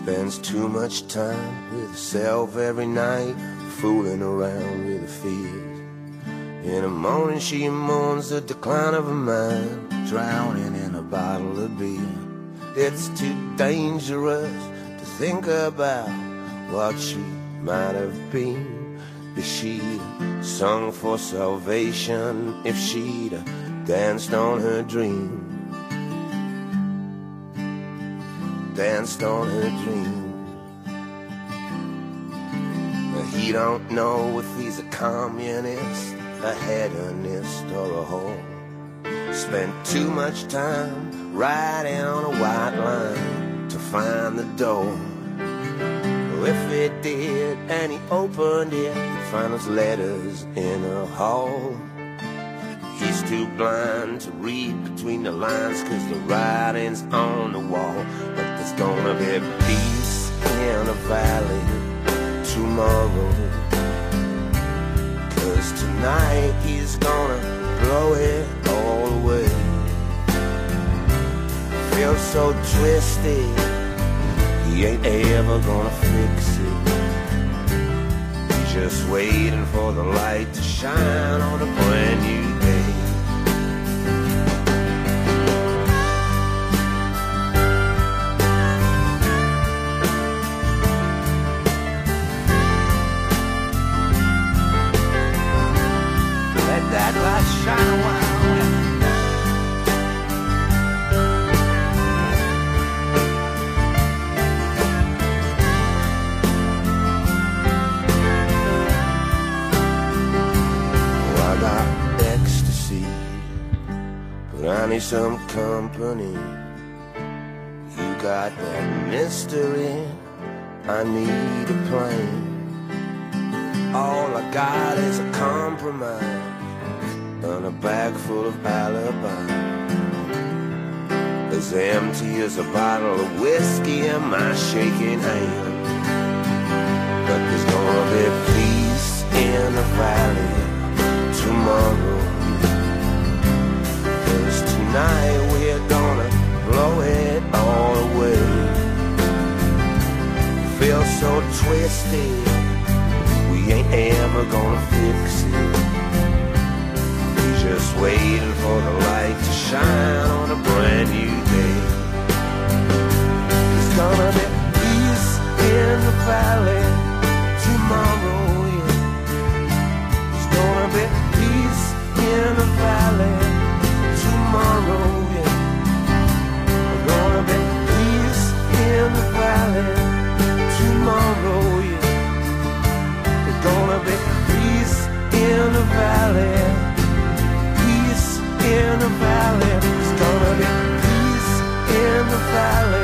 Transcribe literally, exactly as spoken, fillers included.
spends too much time with herself every night, fooling around with her fears. In the morning she mourns the decline of her mind, drowning in a bottle of beer. It's too dangerous to think about what she might have been if she'd sung for salvation, if she'd danced on her dream, danced on her dream. He don't know if he's a communist, a hedonist, or a whore. Spent too much time riding on a white line to find the door. If it did and he opened it, he'd find his letters in a hall. He's too blind to read between the lines, cause the writing's on the wall. But there's gonna be peace in a valley tomorrow, cause tonight he's gonna blow it all away. Feels so twisted, he ain't ever gonna fix it. He's just waiting for the light to shine on a brand new day. That light shine a while. Oh, I got ecstasy, but I need some company. You got that mystery, I need a plane. All I got is a compromise and a bag full of alibi, as empty as a bottle of whiskey in my shaking hand. But there's gonna be peace in the valley tomorrow, cause tonight we're gonna blow it all away. Feel so twisted, we ain't ever gonna fix it. Just waiting for the light to shine on a brand new day. There's gonna be peace in the valley tomorrow, yeah. There's gonna be peace in the valley tomorrow, yeah. There's gonna be peace in the valley tomorrow, yeah. There's gonna be peace in the valley. In the valley, there's gonna be peace in the valley.